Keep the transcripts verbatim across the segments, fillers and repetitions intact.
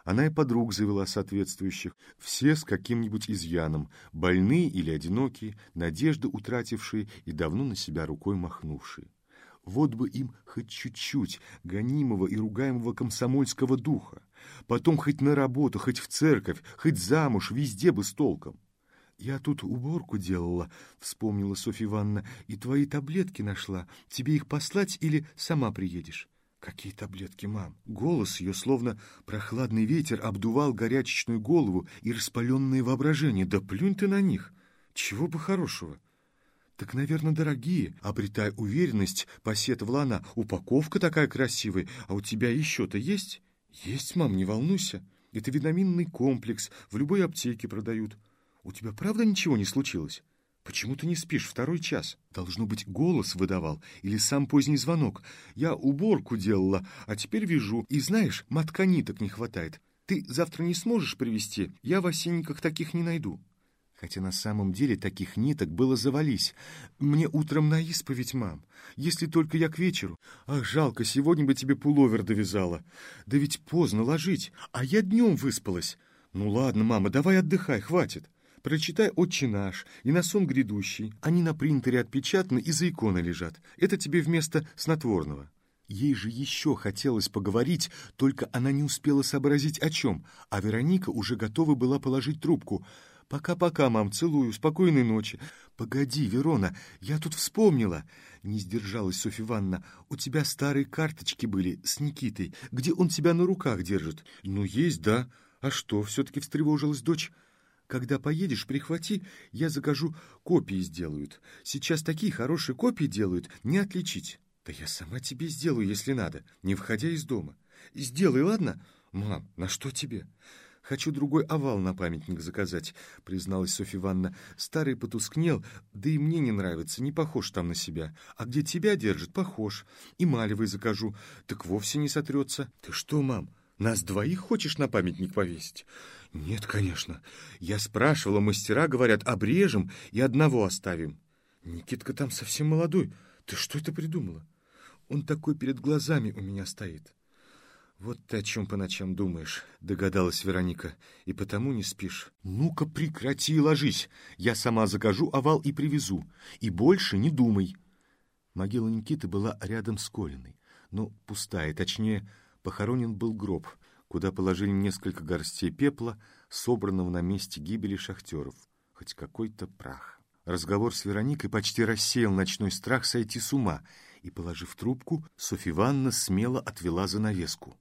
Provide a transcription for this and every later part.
Она и подруг завела соответствующих, все с каким-нибудь изъяном, больные или одинокие, надежды утратившие и давно на себя рукой махнувшие. Вот бы им хоть чуть-чуть гонимого и ругаемого комсомольского духа, потом хоть на работу, хоть в церковь, хоть замуж, везде бы с толком. «Я тут уборку делала», — вспомнила Софья Ивановна, — «и твои таблетки нашла. Тебе их послать или сама приедешь?» «Какие таблетки, мам?» Голос ее, словно прохладный ветер, обдувал горячечную голову и распаленное воображение. «Да плюнь ты на них! Чего бы хорошего!» «Так, наверное, дорогие», — обретая уверенность, посетовала она. «Упаковка такая красивая, а у тебя еще-то есть?» «Есть, мам, не волнуйся. Это витаминный комплекс, в любой аптеке продают. У тебя правда ничего не случилось? Почему ты не спишь второй час? Должно быть, голос выдавал или сам поздний звонок. Я уборку делала, а теперь вижу. И знаешь, мотка ниток не хватает. Ты завтра не сможешь привезти? Я в осенниках таких не найду». Хотя на самом деле таких ниток было завались. «Мне утром на исповедь, мам. Если только я к вечеру. Ах, жалко, сегодня бы тебе пуловер довязала. Да ведь поздно ложить, а я днем выспалась. Ну ладно, мама, давай отдыхай, хватит. Прочитай «Отче наш» и «На сон грядущий». Они на принтере отпечатаны и за иконой лежат. Это тебе вместо снотворного». Ей же еще хотелось поговорить, только она не успела сообразить о чем, а Вероника уже готова была положить трубку. «Пока-пока, мам, целую, спокойной ночи». «Погоди, Верона, я тут вспомнила», — не сдержалась Софья Ивановна. «У тебя старые карточки были с Никитой, где он тебя на руках держит». «Ну, есть, да. А что, все-таки встревожилась дочь?» «Когда поедешь, прихвати, я закажу, копии сделают. Сейчас такие хорошие копии делают, не отличить». «Да я сама тебе сделаю, если надо, не входя из дома». «Сделай, ладно?» «Мам, на что тебе?» «Хочу другой овал на памятник заказать», — призналась Софья Ивановна. «Старый потускнел, да и мне не нравится, не похож там на себя. А где тебя держит, похож. И малевый закажу, так вовсе не сотрется». «Ты что, мам, нас двоих хочешь на памятник повесить?» «Нет, конечно. Я спрашивала, мастера говорят, обрежем и одного оставим». «Никитка там совсем молодой. Ты что это придумала? Он такой перед глазами у меня стоит». «Вот ты о чем по ночам думаешь», — догадалась Вероника, — «и потому не спишь». «Ну-ка прекрати, ложись. Я сама закажу овал и привезу. И больше не думай». Могила Никиты была рядом с Колиной, но пустая, точнее, похоронен был гроб, куда положили несколько горстей пепла, собранного на месте гибели шахтеров. Хоть какой-то прах. Разговор с Вероникой почти рассеял ночной страх сойти с ума, и, положив трубку, Софья Ивановна смело отвела занавеску.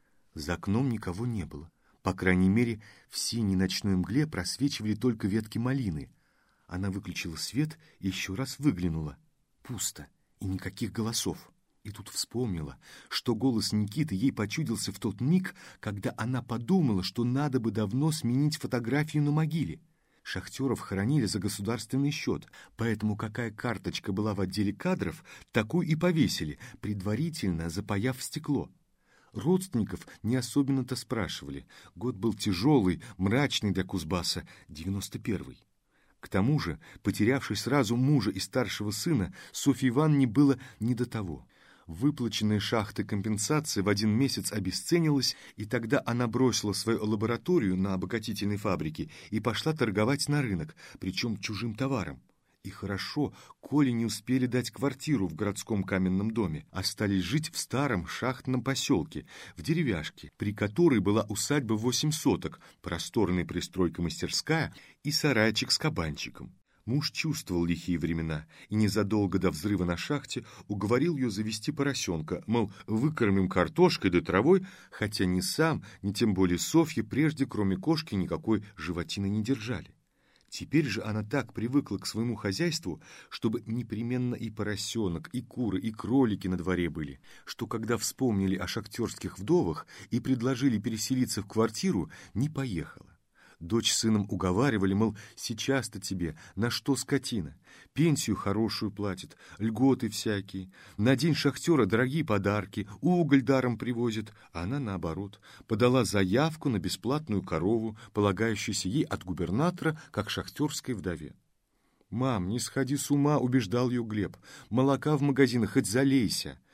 За окном никого не было. По крайней мере, в синей ночной мгле просвечивали только ветки малины. Она выключила свет и еще раз выглянула. Пусто, и никаких голосов. И тут вспомнила, что голос Никиты ей почудился в тот миг, когда она подумала, что надо бы давно сменить фотографию на могиле. Шахтеров хоронили за государственный счет, поэтому какая карточка была в отделе кадров, такую и повесили, предварительно запаяв в стекло. Родственников не особенно-то спрашивали. Год был тяжелый, мрачный для Кузбасса, девяносто первый. К тому же, потерявшей сразу мужа и старшего сына, Софье Ивановне было не до того. Выплаченная шахтой компенсация в один месяц обесценилась, и тогда она бросила свою лабораторию на обогатительной фабрике и пошла торговать на рынок, причем чужим товаром. И хорошо, Коле не успели дать квартиру в городском каменном доме, остались жить в старом шахтном поселке, в деревяшке, при которой была усадьба восемь соток, просторная пристройка-мастерская и сарайчик с кабанчиком. Муж чувствовал лихие времена и незадолго до взрыва на шахте уговорил ее завести поросенка, мол, выкормим картошкой да травой, хотя ни сам, ни тем более Софья прежде, кроме кошки, никакой животины не держали. Теперь же она так привыкла к своему хозяйству, чтобы непременно и поросенок, и куры, и кролики на дворе были, что когда вспомнили о шахтерских вдовах и предложили переселиться в квартиру, не поехала. Дочь с сыном уговаривали, мол, сейчас-то тебе, на что скотина? Пенсию хорошую платит, льготы всякие. На день шахтера дорогие подарки, уголь даром привозят. А она, наоборот, подала заявку на бесплатную корову, полагающуюся ей от губернатора, как шахтерской вдове. «Мам, не сходи с ума», — убеждал ее Глеб. «Молока в магазинах хоть залейся.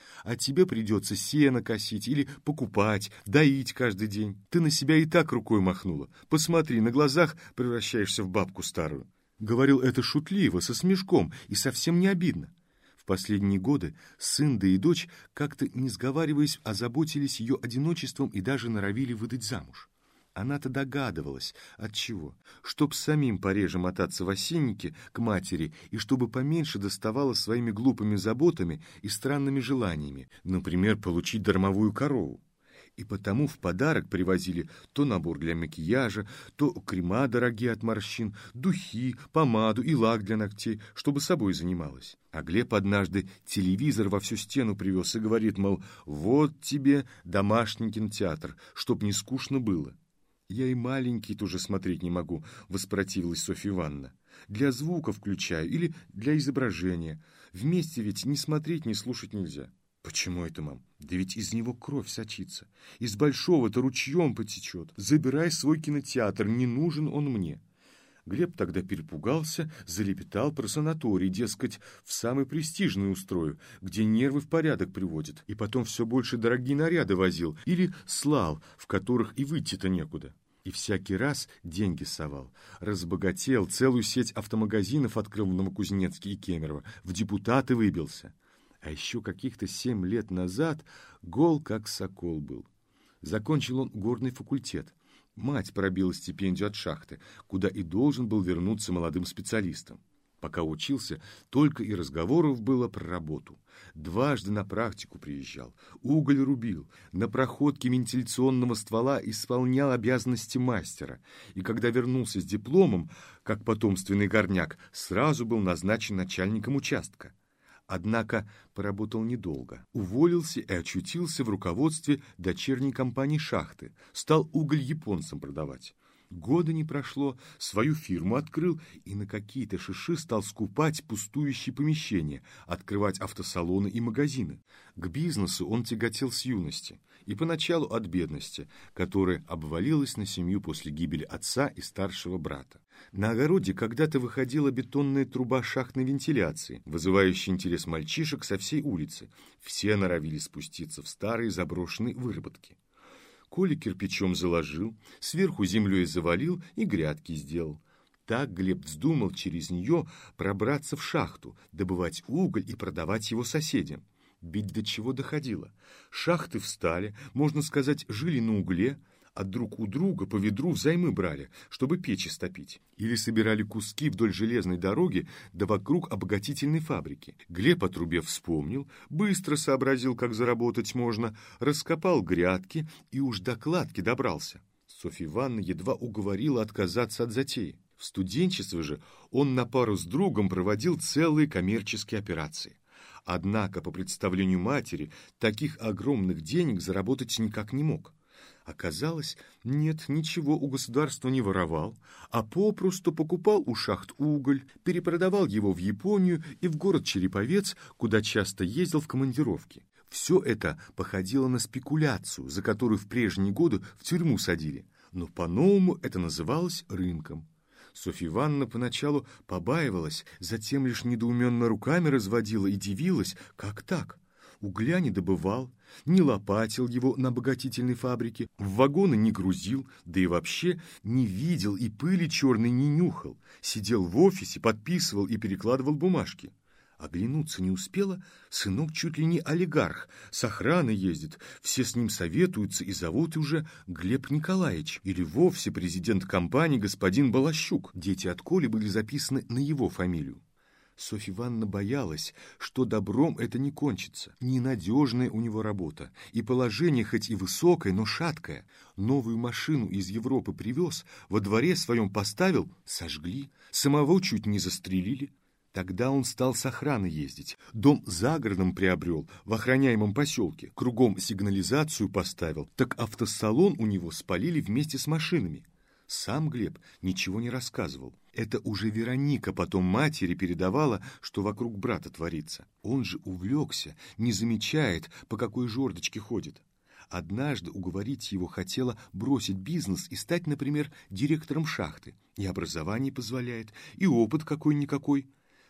А тебе придется сено косить или покупать, доить каждый день. Ты на себя и так рукой махнула. Посмотри, на глазах превращаешься в бабку старую. Говорил это шутливо, со смешком, и совсем не обидно. В последние годы сын да и дочь, как-то не сговариваясь, озаботились ее одиночеством и даже норовили выдать замуж. Она-то догадывалась, от чего. Чтоб самим пореже мотаться в осеннике к матери и чтобы поменьше доставала своими глупыми заботами и странными желаниями, например, получить дармовую корову. И потому в подарок привозили то набор для макияжа, то крема дорогие от морщин, духи, помаду и лак для ногтей, чтобы собой занималась. А Глеб однажды телевизор во всю стену привез и говорит, мол, вот тебе домашний кинотеатр, чтоб не скучно было. «Я и маленький тоже смотреть не могу», — воспротивилась Софья Ивановна. «Для звука включаю или для изображения. Вместе ведь ни смотреть, ни слушать нельзя». «Почему это, мам? Да ведь из него кровь сочится. Из большого-то ручьем потечет. Забирай свой кинотеатр, не нужен он мне». Глеб тогда перепугался, залепетал про санаторий, дескать, в самый престижный устрою, где нервы в порядок приводят, и потом все больше дорогие наряды возил или слал, в которых и выйти-то некуда. И всякий раз деньги совал. Разбогател, целую сеть автомагазинов открыл в Новокузнецке и Кемерово, в депутаты выбился. А еще каких-то семь лет назад гол как сокол был. Закончил он горный факультет. Мать пробила стипендию от шахты, куда и должен был вернуться молодым специалистом. Пока учился, только и разговоров было про работу. Дважды на практику приезжал, уголь рубил, на проходке вентиляционного ствола исполнял обязанности мастера. И когда вернулся с дипломом, как потомственный горняк, сразу был назначен начальником участка. Однако поработал недолго. Уволился и очутился в руководстве дочерней компании шахты. Стал уголь японцам продавать. Года не прошло, свою фирму открыл и на какие-то шиши стал скупать пустующие помещения, открывать автосалоны и магазины. К бизнесу он тяготел с юности. И поначалу от бедности, которая обвалилась на семью после гибели отца и старшего брата. На огороде когда-то выходила бетонная труба шахтной вентиляции, вызывающая интерес мальчишек со всей улицы. Все норовили спуститься в старые заброшенные выработки. Коля кирпичом заложил, сверху землей завалил и грядки сделал. Так Глеб вздумал через нее пробраться в шахту, добывать уголь и продавать его соседям. Ведь до чего доходило. Шахты встали, можно сказать, жили на угле, а друг у друга по ведру взаймы брали, чтобы печи стопить. Или собирали куски вдоль железной дороги да вокруг обогатительной фабрики. Глеб о трубе вспомнил, быстро сообразил, как заработать можно, раскопал грядки и уж до кладки добрался. Софья Ивановна едва уговорила отказаться от затеи. В студенчестве же он на пару с другом проводил целые коммерческие операции. Однако, по представлению матери, таких огромных денег заработать никак не мог. Оказалось, нет, ничего у государства не воровал, а попросту покупал у шахт уголь, перепродавал его в Японию и в город Череповец, куда часто ездил в командировки. Все это походило на спекуляцию, за которую в прежние годы в тюрьму садили, но по-новому это называлось рынком. Софья Ивановна поначалу побаивалась, затем лишь недоуменно руками разводила и дивилась, как так? Угля не добывал, не лопатил его на обогатительной фабрике, в вагоны не грузил, да и вообще не видел и пыли черной не нюхал, сидел в офисе, подписывал и перекладывал бумажки. Оглянуться не успела, сынок чуть ли не олигарх, с охраной ездит, все с ним советуются и зовут уже Глеб Николаевич, или вовсе президент компании господин Балащук. Дети от Коли были записаны на его фамилию. Софья Ивановна боялась, что добром это не кончится. Ненадежная у него работа, и положение хоть и высокое, но шаткое. Новую машину из Европы привез, во дворе своем поставил, сожгли, самого чуть не застрелили. Тогда он стал с охраной ездить, дом за городом приобрел, в охраняемом поселке, кругом сигнализацию поставил, так автосалон у него спалили вместе с машинами. Сам Глеб ничего не рассказывал. Это уже Вероника потом матери передавала, что вокруг брата творится. Он же увлекся, не замечает, по какой жердочке ходит. Однажды уговорить его хотела бросить бизнес и стать, например, директором шахты. И образование позволяет, и опыт какой-никакой.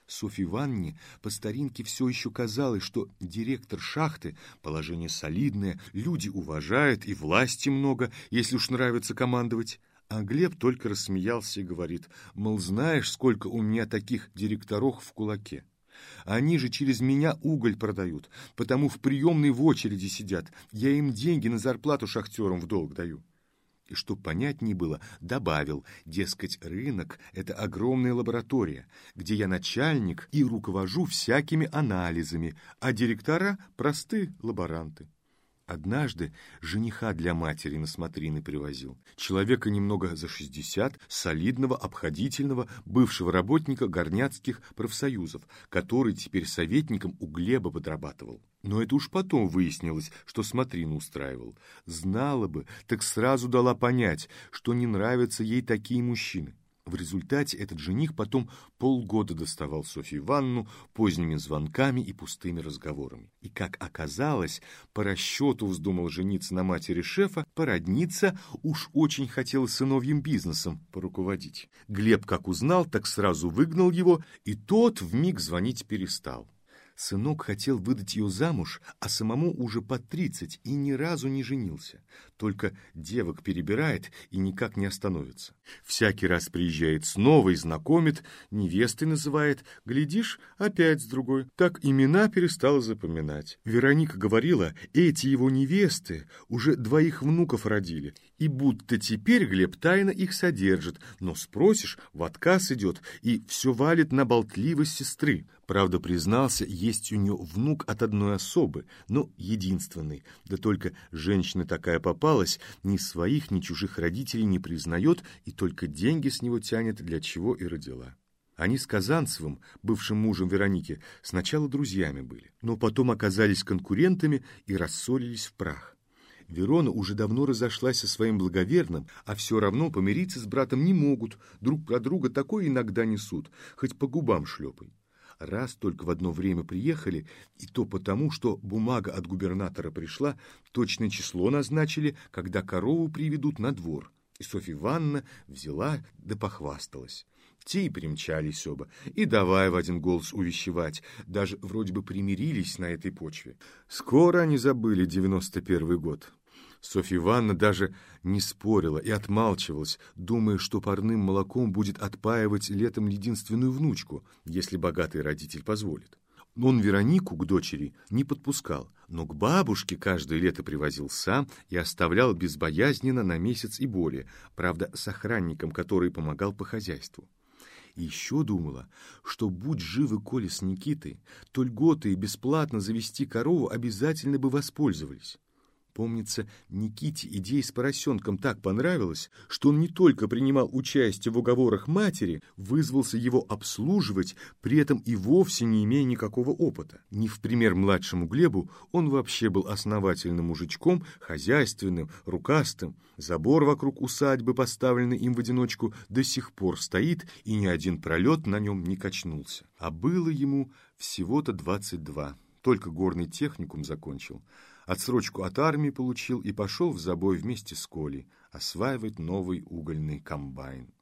Софье Ивановне по старинке все еще казалось, что директор шахты, положение солидное, люди уважают и власти много, если уж нравится командовать. А Глеб только рассмеялся и говорит, мол, знаешь, сколько у меня таких директоров в кулаке. Они же через меня уголь продают, потому в приемной в очереди сидят. Я им деньги на зарплату шахтерам в долг даю. И чтоб понятней было, добавил, дескать, рынок — это огромная лаборатория, где я начальник и руковожу всякими анализами, а директора — простые лаборанты. Однажды жениха для матери на смотрины привозил. Человека немного за шестьдесят, солидного, обходительного, бывшего работника горняцких профсоюзов, который теперь советником у Глеба подрабатывал. Но это уж потом выяснилось, что смотрину устраивал. Знала бы, так сразу дала понять, что не нравятся ей такие мужчины. В результате этот жених потом полгода доставал Софью Ивановну поздними звонками и пустыми разговорами. И, как оказалось, по расчету вздумал жениться на матери шефа, породниться, уж очень хотел сыновьим бизнесом поруководить. Глеб, как узнал, так сразу выгнал его, и тот вмиг звонить перестал. Сынок хотел выдать ее замуж, а самому уже под тридцать и ни разу не женился. Только девок перебирает и никак не остановится. Всякий раз приезжает снова и знакомит, невестой называет. Глядишь, опять с другой. Так имена перестала запоминать. Вероника говорила, эти его невесты уже двоих внуков родили. И будто теперь Глеб тайно их содержит. Но спросишь, в отказ идет и все валит на болтливость сестры. Правда, признался, есть у нее внук от одной особы, но единственный. Да только женщина такая попалась, ни своих, ни чужих родителей не признает и только деньги с него тянет, для чего и родила. Они с Казанцевым, бывшим мужем Вероники, сначала друзьями были, но потом оказались конкурентами и рассорились в прах. Верона уже давно разошлась со своим благоверным, а все равно помириться с братом не могут, друг про друга такое иногда несут, хоть по губам шлепай. Раз только в одно время приехали, и то потому, что бумага от губернатора пришла, точное число назначили, когда корову приведут на двор. И Софья Ивановна взяла да похвасталась. Те и примчались оба, и давай в один голос увещевать, даже вроде бы примирились на этой почве. Скоро они забыли девяносто первый год. Софья Ивановна даже не спорила и отмалчивалась, думая, что парным молоком будет отпаивать летом единственную внучку, если богатый родитель позволит. Он Веронику к дочери не подпускал, но к бабушке каждое лето привозил сам и оставлял безбоязненно на месяц и более, правда, с охранником, который помогал по хозяйству. И еще думала, что будь живы Коля с Никитой, то льготы и бесплатно завести корову обязательно бы воспользовались. Помнится, Никите идея с поросенком так понравилась, что он не только принимал участие в уговорах матери, вызвался его обслуживать, при этом и вовсе не имея никакого опыта. Не в пример младшему Глебу, он вообще был основательным мужичком, хозяйственным, рукастым. Забор вокруг усадьбы, поставленный им в одиночку, до сих пор стоит, и ни один пролет на нем не качнулся. А было ему всего-то двадцать два, только горный техникум закончил. Отсрочку от армии получил и пошел в забой вместе с Колей осваивать новый угольный комбайн.